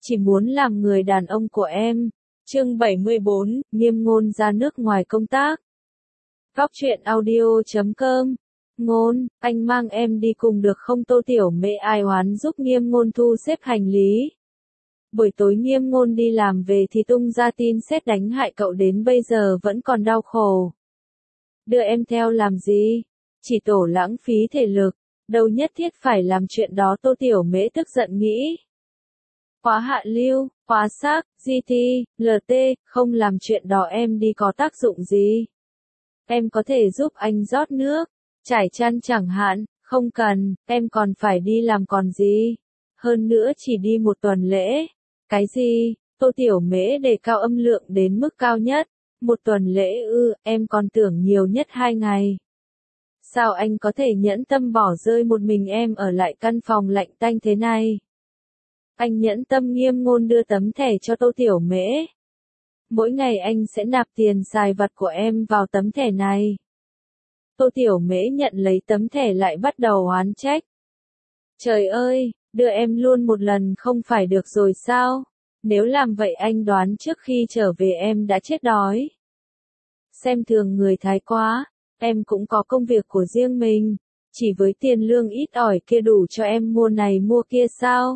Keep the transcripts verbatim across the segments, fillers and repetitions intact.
Chỉ muốn làm người đàn ông của em. Chương bảy mươi bốn, Nghiêm Ngôn ra nước ngoài công tác. Góc truyện audio chấm com. Ngôn, anh mang em đi cùng được không? Tô Tiểu Mễ ai oán giúp Nghiêm Ngôn thu xếp hành lý. Buổi tối Nghiêm Ngôn đi làm về thì tung ra tin sét đánh hại cậu đến bây giờ vẫn còn đau khổ. Đưa em theo làm gì? Chỉ tổ lãng phí thể lực, đâu nhất thiết phải làm chuyện đó. Tô Tiểu Mễ tức giận nghĩ. Khóa hạ lưu, khóa xác, giê tê, lờ tê, không làm chuyện đó em đi có tác dụng gì? Em có thể giúp anh rót nước, trải chăn chẳng hạn, không cần, em còn phải đi làm còn gì. Hơn nữa chỉ đi một tuần lễ. Cái gì? Tô Tiểu Mễ đề cao âm lượng đến mức cao nhất. Một tuần lễ ư, em còn tưởng nhiều nhất hai ngày. Sao anh có thể nhẫn tâm bỏ rơi một mình em ở lại căn phòng lạnh tanh thế này? Anh nhẫn tâm. Nghiêm Ngôn đưa tấm thẻ cho Tô Tiểu Mễ. Mỗi ngày anh sẽ nạp tiền xài vặt của em vào tấm thẻ này. Tô Tiểu Mễ nhận lấy tấm thẻ lại bắt đầu oán trách. Trời ơi, đưa em luôn một lần không phải được rồi sao? Nếu làm vậy anh đoán trước khi trở về em đã chết đói. Xem thường người Thái quá, em cũng có công việc của riêng mình. Chỉ với tiền lương ít ỏi kia đủ cho em mua này mua kia sao?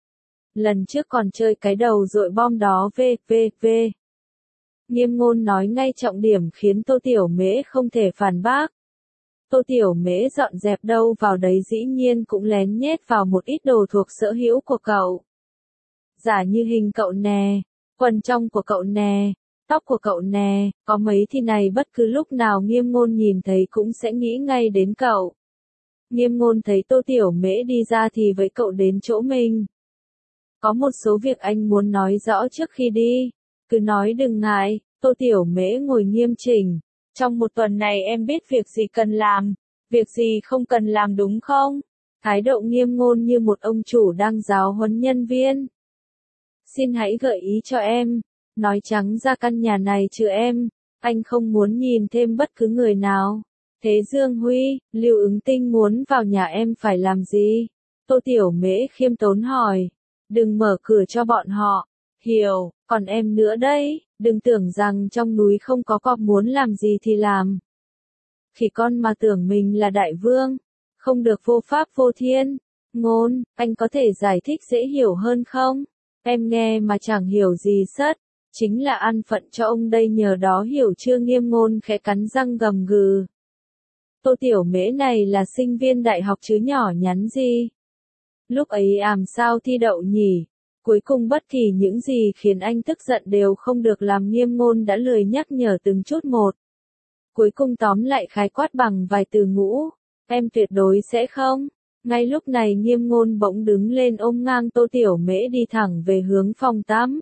Lần trước còn chơi cái đầu dội bom đó vê vê vê. Nghiêm Ngôn nói ngay trọng điểm khiến Tô Tiểu Mễ không thể phản bác. Tô Tiểu Mễ dọn dẹp đâu vào đấy dĩ nhiên cũng lén nhét vào một ít đồ thuộc sở hữu của cậu. Giả như hình cậu nè, quần trong của cậu nè, tóc của cậu nè, có mấy thì này bất cứ lúc nào Nghiêm Ngôn nhìn thấy cũng sẽ nghĩ ngay đến cậu. Nghiêm Ngôn thấy Tô Tiểu Mễ đi ra thì với cậu đến chỗ mình. Có một số việc anh muốn nói rõ trước khi đi. Cứ nói đừng ngại. Tô Tiểu Mễ ngồi nghiêm chỉnh. Trong một tuần này em biết việc gì cần làm, việc gì không cần làm đúng không? Thái độ Nghiêm Ngôn như một ông chủ đang giáo huấn nhân viên. Xin hãy gợi ý cho em. Nói trắng ra căn nhà này trừ em, anh không muốn nhìn thêm bất cứ người nào. Thế Dương Huy, Lưu Ứng Tinh muốn vào nhà em phải làm gì? Tô Tiểu Mễ khiêm tốn hỏi. Đừng mở cửa cho bọn họ. Hiểu, còn em nữa đấy, đừng tưởng rằng trong núi không có cọp muốn làm gì thì làm. Khỉ con mà tưởng mình là đại vương, không được vô pháp vô thiên. Ngôn, anh có thể giải thích dễ hiểu hơn không? Em nghe mà chẳng hiểu gì sất, chính là ăn phận cho ông đây nhờ đó hiểu chưa? Nghiêm Ngôn khẽ cắn răng gầm gừ. Tô Tiểu Mễ này là sinh viên đại học chứ nhỏ nhắn gì. Lúc ấy àm sao thi đậu nhỉ? Cuối cùng bất kỳ những gì khiến anh tức giận đều không được làm. Nghiêm Ngôn đã lười nhắc nhở từng chút một. Cuối cùng tóm lại khái quát bằng vài từ ngũ. Em tuyệt đối sẽ không. Ngay lúc này Nghiêm Ngôn bỗng đứng lên ôm ngang Tô Tiểu Mễ đi thẳng về hướng phòng tắm.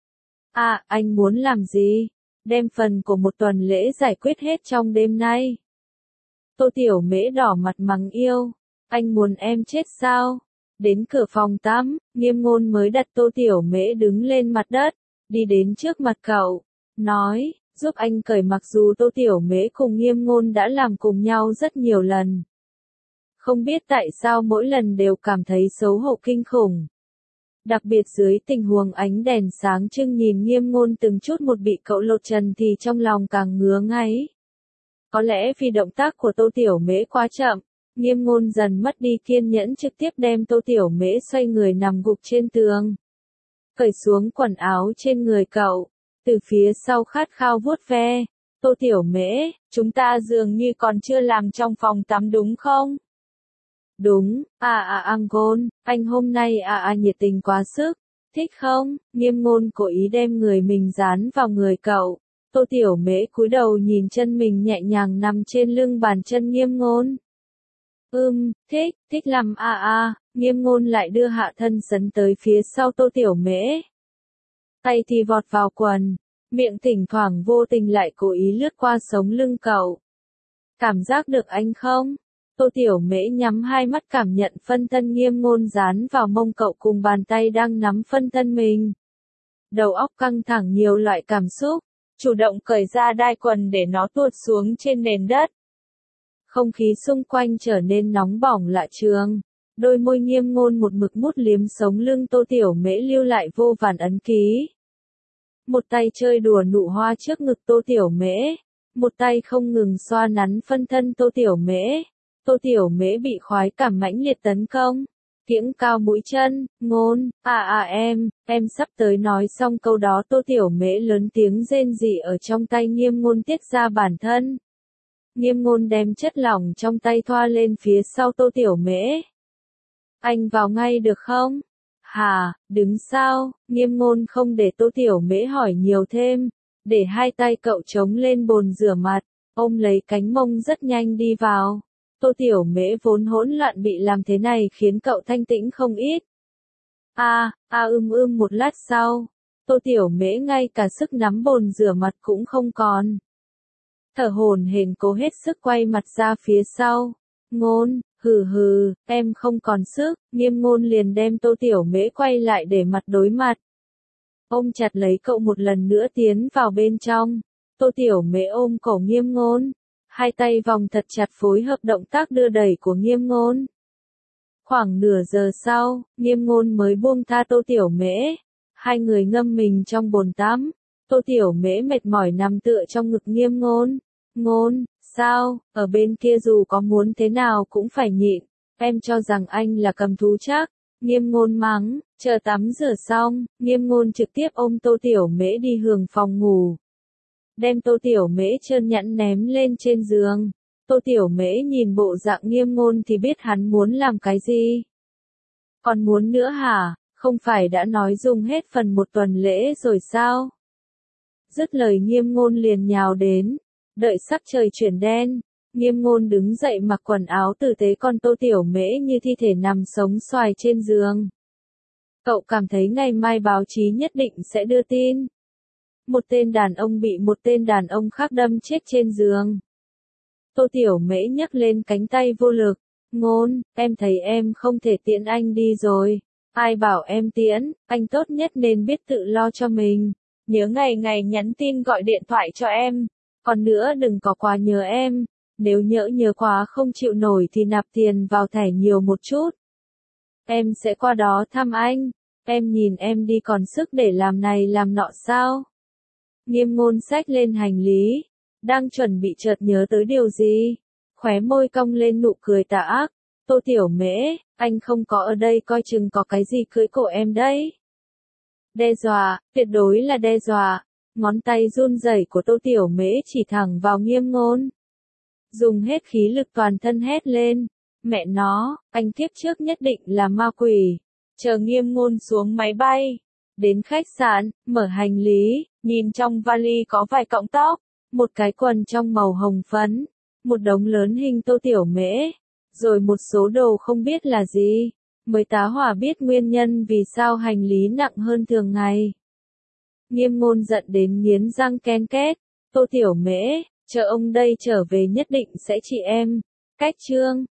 À, anh muốn làm gì? Đem phần của một tuần lễ giải quyết hết trong đêm nay. Tô Tiểu Mễ đỏ mặt mắng yêu. Anh muốn em chết sao? Đến cửa phòng tắm, Nghiêm Ngôn mới đặt Tô Tiểu Mễ đứng lên mặt đất, đi đến trước mặt cậu, nói, giúp anh cởi. Mặc dù Tô Tiểu Mễ cùng Nghiêm Ngôn đã làm cùng nhau rất nhiều lần. Không biết tại sao mỗi lần đều cảm thấy xấu hổ kinh khủng. Đặc biệt dưới tình huống ánh đèn sáng trưng nhìn Nghiêm Ngôn từng chút một bị cậu lột trần thì trong lòng càng ngứa ngáy. Có lẽ vì động tác của Tô Tiểu Mễ quá chậm. Nghiêm Ngôn dần mất đi kiên nhẫn trực tiếp đem Tô Tiểu Mễ xoay người nằm gục trên tường. Cởi xuống quần áo trên người cậu, từ phía sau khát khao vuốt ve. Tô Tiểu Mễ, chúng ta dường như còn chưa làm trong phòng tắm đúng không? Đúng, à à à Ngôn, anh hôm nay à à nhiệt tình quá sức, thích không? Nghiêm Ngôn cố ý đem người mình dán vào người cậu. Tô Tiểu Mễ cúi đầu nhìn chân mình nhẹ nhàng nằm trên lưng bàn chân Nghiêm Ngôn. Ừm, thích, thích lắm à à, Nghiêm Ngôn lại đưa hạ thân sấn tới phía sau Tô Tiểu Mễ. Tay thì vọt vào quần, miệng thỉnh thoảng vô tình lại cố ý lướt qua sống lưng cậu. Cảm giác được anh không? Tô Tiểu Mễ nhắm hai mắt cảm nhận phân thân Nghiêm Ngôn dán vào mông cậu cùng bàn tay đang nắm phân thân mình. Đầu óc căng thẳng nhiều loại cảm xúc, chủ động cởi ra đai quần để nó tuột xuống trên nền đất. Không khí xung quanh trở nên nóng bỏng lạ thường. Đôi môi Nghiêm Ngôn một mực mút liếm sống lưng Tô Tiểu Mễ lưu lại vô vàn ấn ký. Một tay chơi đùa nụ hoa trước ngực Tô Tiểu Mễ, một tay không ngừng xoa nắn phân thân Tô Tiểu Mễ. Tô Tiểu Mễ bị khoái cảm mãnh liệt tấn công, kiễng cao mũi chân, Ngôn, à à em, em sắp tới. Nói xong câu đó Tô Tiểu Mễ lớn tiếng rên rỉ ở trong tay Nghiêm Ngôn tiết ra bản thân. Nghiêm Ngôn đem chất lỏng trong tay thoa lên phía sau Tô Tiểu Mễ. Anh vào ngay được không? Hà, đứng sao? Nghiêm Ngôn không để Tô Tiểu Mễ hỏi nhiều thêm, để hai tay cậu chống lên bồn rửa mặt, ôm lấy cánh mông rất nhanh đi vào. Tô Tiểu Mễ vốn hỗn loạn bị làm thế này khiến cậu thanh tĩnh không ít. A, a ưm ưm một lát sau, Tô Tiểu Mễ ngay cả sức nắm bồn rửa mặt cũng không còn. Thở hổn hển cố hết sức quay mặt ra phía sau. Ngôn, hừ hừ, em không còn sức. Nghiêm Ngôn liền đem Tô Tiểu Mễ quay lại để mặt đối mặt. Ôm chặt lấy cậu một lần nữa tiến vào bên trong. Tô Tiểu Mễ ôm cổ Nghiêm Ngôn, hai tay vòng thật chặt phối hợp động tác đưa đẩy của Nghiêm Ngôn. Khoảng nửa giờ sau, Nghiêm Ngôn mới buông tha Tô Tiểu Mễ. Hai người ngâm mình trong bồn tắm. Tô Tiểu Mễ mệt mỏi nằm tựa trong ngực Nghiêm Ngôn. Ngôn, sao, ở bên kia dù có muốn thế nào cũng phải nhịn. Em cho rằng anh là cầm thú chắc. Nghiêm Ngôn mắng, chờ tắm rửa xong, Nghiêm Ngôn trực tiếp ôm Tô Tiểu Mễ đi hưởng phòng ngủ. Đem Tô Tiểu Mễ trơn nhẵn ném lên trên giường. Tô Tiểu Mễ nhìn bộ dạng Nghiêm Ngôn thì biết hắn muốn làm cái gì. Còn muốn nữa hả, không phải đã nói dùng hết phần một tuần lễ rồi sao? Dứt lời Nghiêm Ngôn liền nhào đến. Đợi sắc trời chuyển đen, Nghiêm Ngôn đứng dậy mặc quần áo tử tế, còn Tô Tiểu Mễ như thi thể nằm sống xoài trên giường. Cậu cảm thấy ngày mai báo chí nhất định sẽ đưa tin. Một tên đàn ông bị một tên đàn ông khác đâm chết trên giường. Tô Tiểu Mễ nhấc lên cánh tay vô lực. Ngôn, em thấy em không thể tiễn anh đi rồi. Ai bảo em tiễn, anh tốt nhất nên biết tự lo cho mình. Nhớ ngày ngày nhắn tin gọi điện thoại cho em. Còn nữa đừng có quá nhớ em. Nếu nhỡ nhớ quá không chịu nổi thì nạp tiền vào thẻ nhiều một chút. Em sẽ qua đó thăm anh. Em nhìn em đi còn sức để làm này làm nọ sao? Nghiêm Ngôn xách lên hành lý, đang chuẩn bị chợt nhớ tới điều gì, khóe môi cong lên nụ cười tà ác. Tô Tiểu Mễ, anh không có ở đây coi chừng có cái gì cưỡi cổ em đấy. Đe dọa, tuyệt đối là đe dọa. Ngón tay run rẩy của Tô Tiểu Mễ chỉ thẳng vào Nghiêm Ngôn. Dùng hết khí lực toàn thân hét lên. Mẹ nó, anh kiếp trước nhất định là ma quỷ. Chờ Nghiêm Ngôn xuống máy bay. Đến khách sạn, mở hành lý, nhìn trong vali có vài cọng tóc, một cái quần trong màu hồng phấn, một đống lớn hình Tô Tiểu Mễ, rồi một số đồ không biết là gì. Mới tá hỏa biết nguyên nhân vì sao hành lý nặng hơn thường ngày. Nghiêm Ngôn giận đến nghiến răng ken két. Tô Tiểu Mễ, chờ ông đây trở về nhất định sẽ trị em. Cách chương